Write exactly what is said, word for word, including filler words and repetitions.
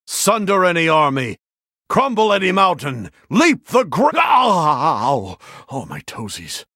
Sunder any army, crumble any mountain, leap the gr- Ow! Oh, my toesies.